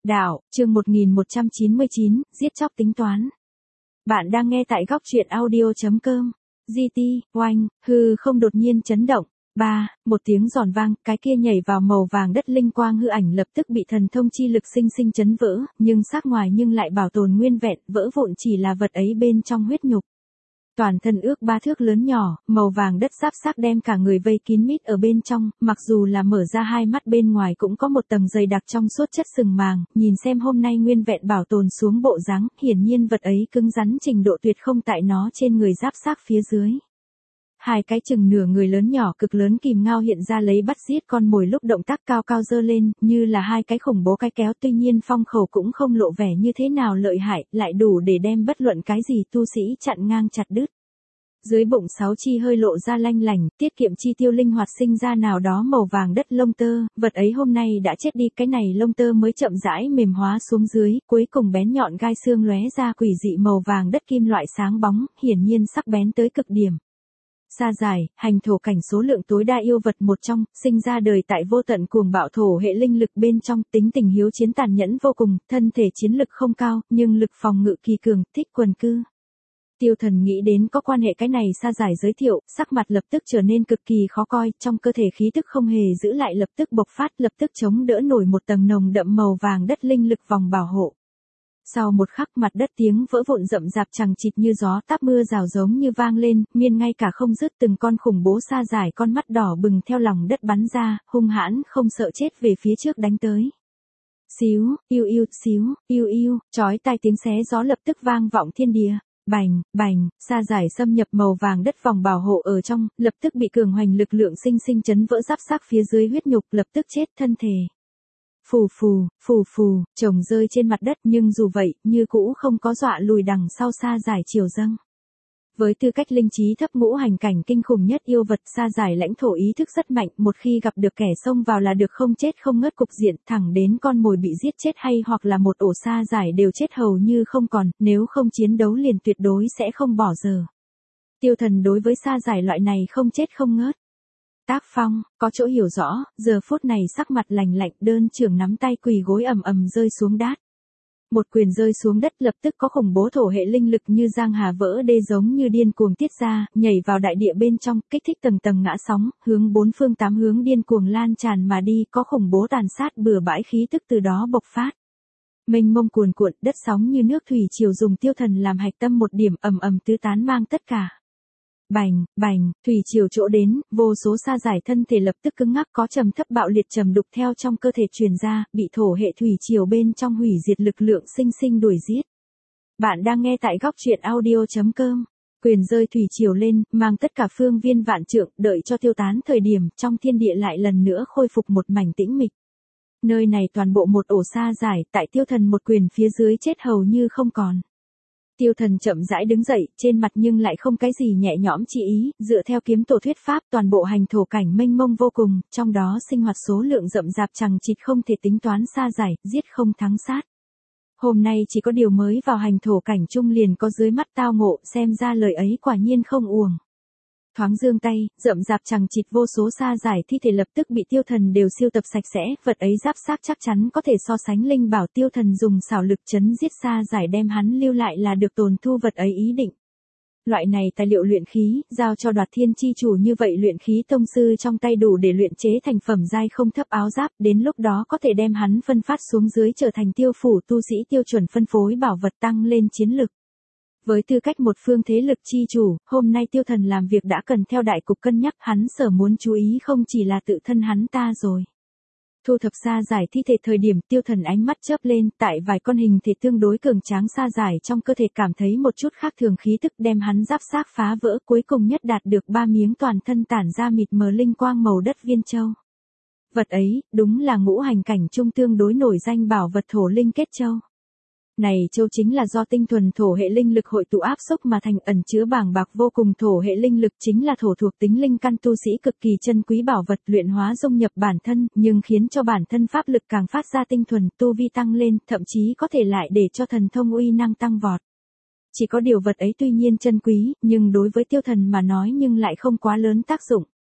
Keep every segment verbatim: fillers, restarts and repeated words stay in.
Đạo, chương một nghìn một trăm chín mươi chín, giết chóc tính toán. Bạn đang nghe tại góc truyện audio chấm com. giê tê, oanh, hư không đột nhiên chấn động. Ba, một tiếng giòn vang, cái kia nhảy vào màu vàng đất linh quang hư ảnh lập tức bị thần thông chi lực sinh sinh chấn vỡ, nhưng sắc ngoài nhưng lại bảo tồn nguyên vẹn, vỡ vụn chỉ là vật ấy bên trong huyết nhục. Toàn thân ước ba thước lớn nhỏ, màu vàng đất sáp sắc đem cả người vây kín mít ở bên trong, mặc dù là mở ra hai mắt bên ngoài cũng có một tầng dày đặc trong suốt chất sừng màng, nhìn xem hôm nay nguyên vẹn bảo tồn xuống bộ dáng, hiển nhiên vật ấy cứng rắn trình độ tuyệt không tại nó trên người giáp xác phía dưới. Hai cái chừng nửa người lớn nhỏ cực lớn kìm ngao hiện ra lấy bắt giết con mồi lúc động tác cao cao dơ lên, như là hai cái khủng bố cái kéo, tuy nhiên phong khẩu cũng không lộ vẻ như thế nào lợi hại, lại đủ để đem bất luận cái gì tu sĩ chặn ngang chặt đứt. Dưới bụng sáu chi hơi lộ ra lanh lành, tiết kiệm chi tiêu linh hoạt sinh ra nào đó màu vàng đất lông tơ, vật ấy hôm nay đã chết đi, cái này lông tơ mới chậm rãi mềm hóa xuống dưới, cuối cùng bén nhọn gai xương lóe ra quỷ dị màu vàng đất kim loại sáng bóng, hiển nhiên sắc bén tới cực điểm. Sa giải, hành thổ cảnh số lượng tối đa yêu vật một trong, sinh ra đời tại vô tận cuồng bạo thổ hệ linh lực bên trong, tính tình hiếu chiến tàn nhẫn vô cùng, thân thể chiến lực không cao, nhưng lực phòng ngự kỳ cường, thích quần cư. Tiêu Thần nghĩ đến có quan hệ cái này sa giải giới thiệu, sắc mặt lập tức trở nên cực kỳ khó coi, trong cơ thể khí tức không hề giữ lại lập tức bộc phát, lập tức chống đỡ nổi một tầng nồng đậm màu vàng đất linh lực vòng bảo hộ. Sau một khắc mặt đất tiếng vỡ vụn rậm rạp chằng chịt như gió táp mưa rào giống như vang lên, miên ngay cả không dứt từng con khủng bố sa giải con mắt đỏ bừng theo lòng đất bắn ra, hung hãn không sợ chết về phía trước đánh tới. Xíu, yêu yêu, xíu, yêu yêu, chói tai tiếng xé gió lập tức vang vọng thiên địa. Bành, bành, sa giải xâm nhập màu vàng đất vòng bảo hộ ở trong, lập tức bị cường hoành lực lượng sinh sinh chấn vỡ giáp xác phía dưới huyết nhục, lập tức chết thân thể. Phù phù, phù phù, chồng rơi trên mặt đất, nhưng dù vậy, như cũ không có dọa lùi đằng sau sa giải chiều dâng. Với tư cách linh trí thấp ngũ hành cảnh kinh khủng nhất yêu vật, sa giải lãnh thổ ý thức rất mạnh, một khi gặp được kẻ xông vào là được không chết không ngớt cục diện, thẳng đến con mồi bị giết chết hay hoặc là một ổ sa giải đều chết hầu như không còn, nếu không chiến đấu liền tuyệt đối sẽ không bỏ giờ. Tiêu Thần đối với sa giải loại này không chết không ngớt. Tác phong, có chỗ hiểu rõ, giờ phút này sắc mặt lành lạnh, đơn trưởng nắm tay quỳ gối ầm ầm rơi xuống đát. Một quyền rơi xuống đất lập tức có khủng bố thổ hệ linh lực như giang hà vỡ đê giống như điên cuồng tiết ra, nhảy vào đại địa bên trong, kích thích tầng tầng ngã sóng, hướng bốn phương tám hướng điên cuồng lan tràn mà đi, có khủng bố tàn sát bừa bãi khí tức từ đó bộc phát. Mênh mông cuồn cuộn, đất sóng như nước thủy triều dùng Tiêu Thần làm hạch tâm một điểm, ầm ầm tứ tán mang tất cả. Bành, bành, thủy triều chỗ đến, vô số sa giải thân thể lập tức cứng ngắc, có trầm thấp bạo liệt trầm đục theo trong cơ thể truyền ra, bị thổ hệ thủy triều bên trong hủy diệt lực lượng sinh sinh đuổi giết. Bạn đang nghe tại góc truyện audio chấm com. Quyền rơi thủy triều lên, mang tất cả phương viên vạn trượng, đợi cho tiêu tán thời điểm, trong thiên địa lại lần nữa khôi phục một mảnh tĩnh mịch. Nơi này toàn bộ một ổ sa giải, tại Tiêu Thần một quyền phía dưới chết hầu như không còn. Tiêu Thần chậm rãi đứng dậy, trên mặt nhưng lại không cái gì nhẹ nhõm chi ý, dựa theo kiếm tổ thuyết pháp, toàn bộ hành thổ cảnh mênh mông vô cùng, trong đó sinh hoạt số lượng rậm rạp chằng chịt không thể tính toán sa giải, giết không thắng sát. Hôm nay chỉ có điều mới vào hành thổ cảnh trung liền có dưới mắt tao ngộ, xem ra lời ấy quả nhiên không uổng. Thoáng giương tay, rậm rạp chằng chịt vô số sa giải thi thể lập tức bị Tiêu Thần đều siêu tập sạch sẽ, vật ấy giáp xác chắc chắn có thể so sánh linh bảo. Tiêu Thần dùng xảo lực chấn giết sa giải đem hắn lưu lại là được tồn thu vật ấy ý định. Loại này tài liệu luyện khí, giao cho Đoạt Thiên chi chủ như vậy luyện khí tông sư trong tay đủ để luyện chế thành phẩm giai không thấp áo giáp, đến lúc đó có thể đem hắn phân phát xuống dưới trở thành tiêu phủ tu sĩ tiêu chuẩn phân phối bảo vật tăng lên chiến lực. Với tư cách một phương thế lực chi chủ, hôm nay Tiêu Thần làm việc đã cần theo đại cục cân nhắc, hắn sở muốn chú ý không chỉ là tự thân hắn ta rồi. Thu thập sa giải thi thể thời điểm Tiêu Thần ánh mắt chớp lên, tại vài con hình thể tương đối cường tráng sa giải trong cơ thể cảm thấy một chút khác thường khí tức đem hắn giáp xác phá vỡ, cuối cùng nhất đạt được ba miếng toàn thân tản ra mịt mờ linh quang màu đất viên châu. Vật ấy, đúng là ngũ hành cảnh trung tương đối nổi danh bảo vật thổ linh kết châu. Này châu chính là do tinh thuần thổ hệ linh lực hội tụ áp xúc mà thành, ẩn chứa bàng bạc vô cùng thổ hệ linh lực, chính là thổ thuộc tính linh căn tu sĩ cực kỳ chân quý bảo vật, luyện hóa dung nhập bản thân, nhưng khiến cho bản thân pháp lực càng phát ra tinh thuần, tu vi tăng lên, thậm chí có thể lại để cho thần thông uy năng tăng vọt. Chỉ có điều vật ấy tuy nhiên chân quý, nhưng đối với Tiêu Thần mà nói nhưng lại không quá lớn tác dụng.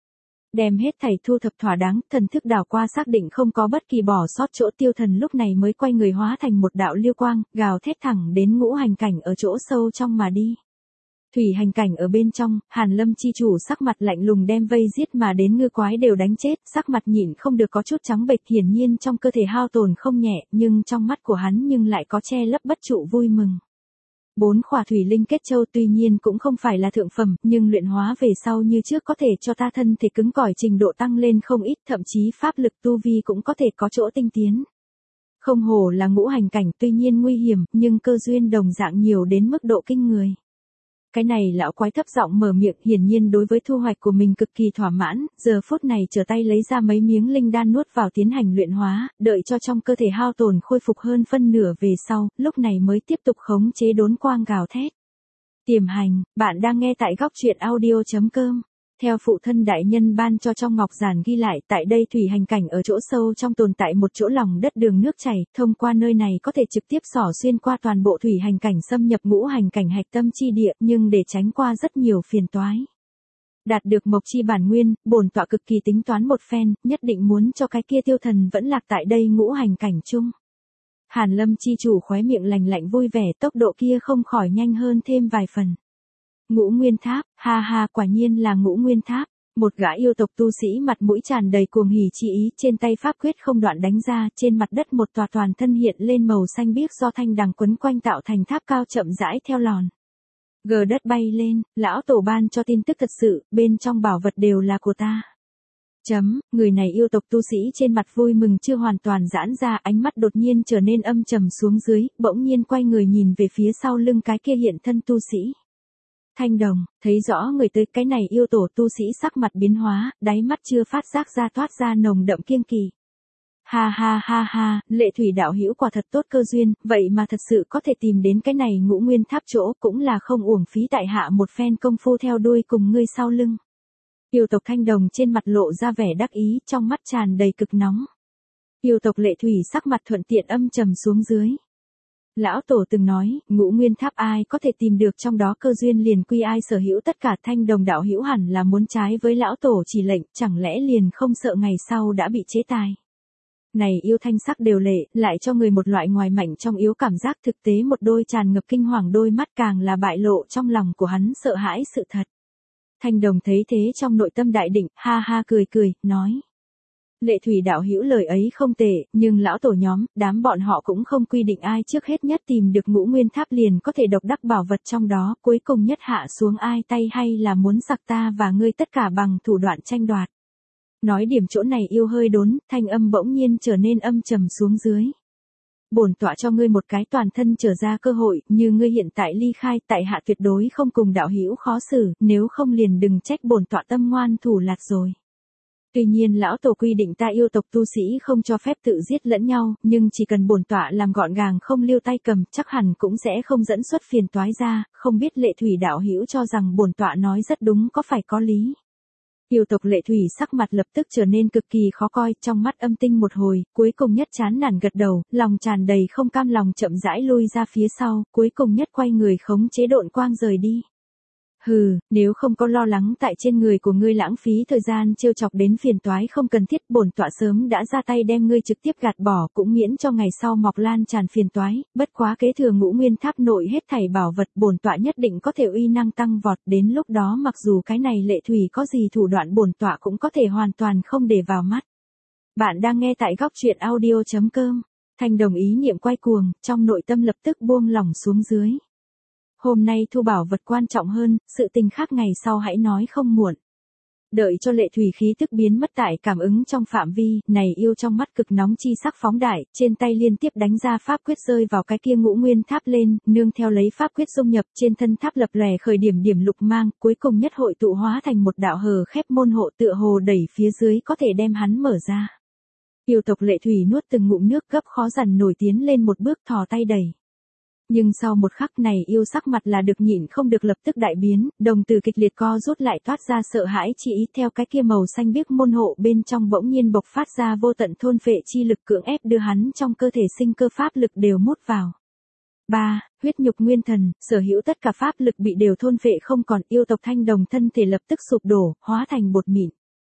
Đem hết thảy thu thập thỏa đáng, thần thức đảo qua xác định không có bất kỳ bỏ sót chỗ, tiêu thần lúc này mới quay người hóa thành một đạo lưu quang, gào thét thẳng đến ngũ hành cảnh ở chỗ sâu trong mà đi. Thủy hành cảnh ở bên trong, Hàn Lâm chi chủ sắc mặt lạnh lùng đem vây giết mà đến ngư quái đều đánh chết, sắc mặt nhịn không được có chút trắng bệch, hiển nhiên trong cơ thể hao tổn không nhẹ, nhưng trong mắt của hắn nhưng lại có che lấp bất trụ vui mừng. Bốn khỏa thủy linh kết châu tuy nhiên cũng không phải là thượng phẩm, nhưng luyện hóa về sau như trước có thể cho ta thân thể cứng cỏi trình độ tăng lên không ít, thậm chí pháp lực tu vi cũng có thể có chỗ tinh tiến. Không hổ là ngũ hành cảnh, tuy nhiên nguy hiểm, nhưng cơ duyên đồng dạng nhiều đến mức độ kinh người. Cái này lão quái thấp giọng mở miệng, hiển nhiên đối với thu hoạch của mình cực kỳ thỏa mãn, giờ phút này trở tay lấy ra mấy miếng linh đan nuốt vào tiến hành luyện hóa, đợi cho trong cơ thể hao tổn khôi phục hơn phân nửa về sau, lúc này mới tiếp tục khống chế đốn quang gào thét. Tiềm hành, bạn đang nghe tại góc truyện audio chấm com. Theo phụ thân đại nhân ban cho trong ngọc giản ghi lại, tại đây thủy hành cảnh ở chỗ sâu trong tồn tại một chỗ lòng đất đường nước chảy, thông qua nơi này có thể trực tiếp xỏ xuyên qua toàn bộ thủy hành cảnh xâm nhập ngũ hành cảnh hạch tâm chi địa, nhưng để tránh qua rất nhiều phiền toái. Đạt được mộc chi bản nguyên, bổn tọa cực kỳ tính toán một phen, nhất định muốn cho cái kia tiêu thần vẫn lạc tại đây ngũ hành cảnh chung. Hàn Lâm chi chủ khóe miệng lành lạnh vui vẻ, tốc độ kia không khỏi nhanh hơn thêm vài phần. Ngũ Nguyên Tháp, ha ha, quả nhiên là Ngũ Nguyên Tháp. Một gã yêu tộc tu sĩ mặt mũi tràn đầy cuồng hỉ chi ý, trên tay pháp quyết không đoạn đánh ra, trên mặt đất một tòa toàn thân hiện lên màu xanh biếc do thanh đằng quấn quanh tạo thành tháp cao chậm rãi theo lòn. Gờ đất bay lên, lão tổ ban cho tin tức thật sự, bên trong bảo vật đều là của ta. Chấm, người này yêu tộc tu sĩ trên mặt vui mừng chưa hoàn toàn giãn ra, ánh mắt đột nhiên trở nên âm trầm xuống dưới, bỗng nhiên quay người nhìn về phía sau lưng cái kia hiện thân tu sĩ. Thanh đồng, thấy rõ người tới, cái này yêu tổ tu sĩ sắc mặt biến hóa, đáy mắt chưa phát giác ra thoát ra nồng đậm kiêng kỳ. Ha ha ha ha, Lệ Thủy đạo hữu quả thật tốt cơ duyên, vậy mà thật sự có thể tìm đến cái này Ngũ Nguyên Tháp chỗ, cũng là không uổng phí tại hạ một phen công phu theo đuôi cùng ngươi sau lưng. Yêu tộc Thanh đồng trên mặt lộ ra vẻ đắc ý, trong mắt tràn đầy cực nóng. Yêu tộc Lệ Thủy sắc mặt thuận tiện âm trầm xuống dưới. Lão tổ từng nói, Ngũ Nguyên Tháp ai có thể tìm được trong đó cơ duyên liền quy ai sở hữu, tất cả Thanh đồng đạo hữu hẳn là muốn trái với lão tổ chỉ lệnh, chẳng lẽ liền không sợ ngày sau đã bị chế tài. Này yêu thanh sắc đều lệ, lại cho người một loại ngoài mạnh trong yếu cảm giác, thực tế một đôi tràn ngập kinh hoàng đôi mắt càng là bại lộ trong lòng của hắn sợ hãi sự thật. Thanh đồng thấy thế trong nội tâm đại định, ha ha cười cười, nói. Lệ Thủy đạo hữu lời ấy không tệ, nhưng lão tổ nhóm, đám bọn họ cũng không quy định ai trước hết nhất tìm được Ngũ Nguyên Tháp liền có thể độc đắc bảo vật trong đó, cuối cùng nhất hạ xuống ai tay hay là muốn giặc ta và ngươi tất cả bằng thủ đoạn tranh đoạt. Nói điểm chỗ này yêu hơi đốn, thanh âm bỗng nhiên trở nên âm trầm xuống dưới. Bổn tọa cho ngươi một cái toàn thân trở ra cơ hội, như ngươi hiện tại ly khai, tại hạ tuyệt đối không cùng đạo hữu khó xử, nếu không liền đừng trách bổn tọa tâm ngoan thủ lạt rồi. Tuy nhiên lão tổ quy định ta yêu tộc tu sĩ không cho phép tự giết lẫn nhau, nhưng chỉ cần bổn tọa làm gọn gàng không lưu tay cầm, chắc hẳn cũng sẽ không dẫn xuất phiền toái ra, không biết Lệ Thủy đạo hữu cho rằng bổn tọa nói rất đúng có phải có lý. Yêu tộc Lệ Thủy sắc mặt lập tức trở nên cực kỳ khó coi, trong mắt âm tinh một hồi, cuối cùng nhất chán nản gật đầu, lòng tràn đầy không cam lòng chậm rãi lui ra phía sau, cuối cùng nhất quay người khống chế độn quang rời đi. Hừ, nếu không có lo lắng tại trên người của ngươi lãng phí thời gian trêu chọc đến phiền toái không cần thiết, bổn tọa sớm đã ra tay đem ngươi trực tiếp gạt bỏ, cũng miễn cho ngày sau mọc lan tràn phiền toái, bất quá kế thừa Ngũ Nguyên Tháp nội hết thảy bảo vật, bổn tọa nhất định có thể uy năng tăng vọt, đến lúc đó mặc dù cái này Lệ Thủy có gì thủ đoạn bổn tọa cũng có thể hoàn toàn không để vào mắt. Bạn đang nghe tại góc truyện audio chấm com. Thanh đồng ý niệm quay cuồng, trong nội tâm lập tức buông lỏng xuống dưới. Hôm nay thu bảo vật quan trọng hơn, sự tình khác ngày sau hãy nói không muộn. Đợi cho Lệ Thủy khí tức biến mất tại cảm ứng trong phạm vi, này yêu trong mắt cực nóng chi sắc phóng đại, trên tay liên tiếp đánh ra pháp quyết rơi vào cái kia Ngũ Nguyên Tháp lên, nương theo lấy pháp quyết dung nhập trên thân tháp lập lòe khởi điểm điểm lục mang, cuối cùng nhất hội tụ hóa thành một đạo hờ khép môn hộ tựa hồ đẩy phía dưới có thể đem hắn mở ra. Yêu tộc Lệ Thủy nuốt từng ngụm nước gấp khó dằn nổi tiến lên một bước thò tay đẩy. Nhưng sau một khắc này yêu sắc mặt là được nhịn không được lập tức đại biến, đồng tử kịch liệt co rút lại toát ra sợ hãi chi ý, theo cái kia màu xanh biếc môn hộ bên trong bỗng nhiên bộc phát ra vô tận thôn phệ chi lực cưỡng ép đưa hắn trong cơ thể sinh cơ pháp lực đều mút vào. ba. Huyết nhục nguyên thần, sở hữu tất cả pháp lực bị đều thôn phệ không còn, yêu tộc Thanh đồng thân thể lập tức sụp đổ, hóa thành bột mịn.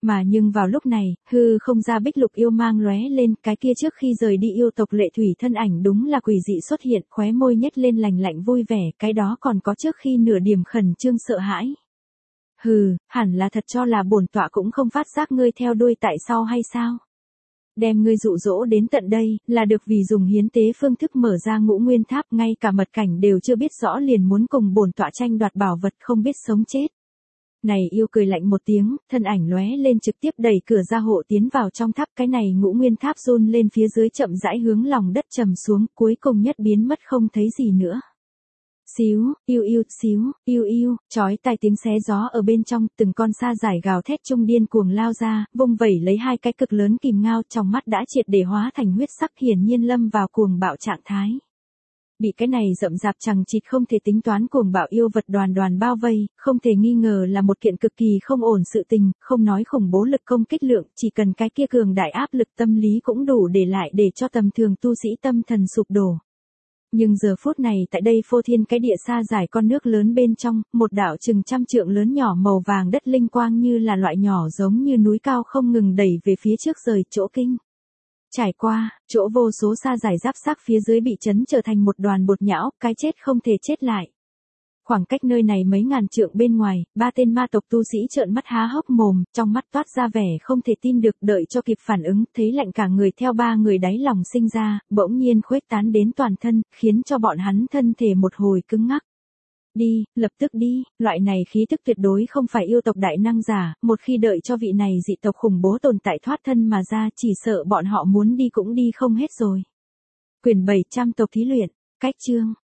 Mà nhưng vào lúc này, hư không ra bích lục yêu mang lóe lên, cái kia trước khi rời đi yêu tộc lệ thủy thân ảnh đúng là quỷ dị xuất hiện, khóe môi nhếch lên lành lạnh vui vẻ, cái đó còn có trước khi nửa điểm khẩn trương sợ hãi. Hừ, hẳn là thật cho là bổn tọa cũng không phát giác ngươi theo đuôi tại sau hay sao? Đem ngươi dụ dỗ đến tận đây, là được vì dùng hiến tế phương thức mở ra ngũ nguyên tháp, ngay cả mật cảnh đều chưa biết rõ liền muốn cùng bổn tọa tranh đoạt bảo vật không biết sống chết. Này yêu cười lạnh một tiếng, thân ảnh lóe lên trực tiếp đẩy cửa ra hộ tiến vào trong tháp, cái này ngũ nguyên tháp run lên phía dưới chậm rãi hướng lòng đất trầm xuống, cuối cùng nhất biến mất không thấy gì nữa. Xíu, yêu yêu, xíu, yêu yêu, chói tai tiếng xé gió ở bên trong, từng con sa giải gào thét trung điên cuồng lao ra, vung vẩy lấy hai cái cực lớn kìm ngao, trong mắt đã triệt để hóa thành huyết sắc, hiển nhiên lâm vào cuồng bạo trạng thái. Bị cái này rậm rạp chằng chịt không thể tính toán cuồng bạo yêu vật đoàn đoàn bao vây, không thể nghi ngờ là một kiện cực kỳ không ổn sự tình, không nói khủng bố lực công kích lượng, chỉ cần cái kia cường đại áp lực tâm lý cũng đủ để lại để cho tầm thường tu sĩ tâm thần sụp đổ. Nhưng giờ phút này tại đây phô thiên cái địa xa dài con nước lớn bên trong, một đạo chừng trăm trượng lớn nhỏ màu vàng đất linh quang như là loại nhỏ giống như núi cao không ngừng đẩy về phía trước rời chỗ kinh. Trải qua, chỗ vô số sa giải giáp xác phía dưới bị chấn trở thành một đoàn bột nhão, cái chết không thể chết lại. Khoảng cách nơi này mấy ngàn trượng bên ngoài, ba tên ma tộc tu sĩ trợn mắt há hốc mồm, trong mắt toát ra vẻ không thể tin được, đợi cho kịp phản ứng, thấy lạnh cả người theo ba người đáy lòng sinh ra, bỗng nhiên khuếch tán đến toàn thân, khiến cho bọn hắn thân thể một hồi cứng ngắc. Đi, lập tức đi, loại này khí tức tuyệt đối không phải yêu tộc đại năng giả, một khi đợi cho vị này dị tộc khủng bố tồn tại thoát thân mà ra, chỉ sợ bọn họ muốn đi cũng đi không hết rồi. Quyển bảy trăm tộc thí luyện, cách chương.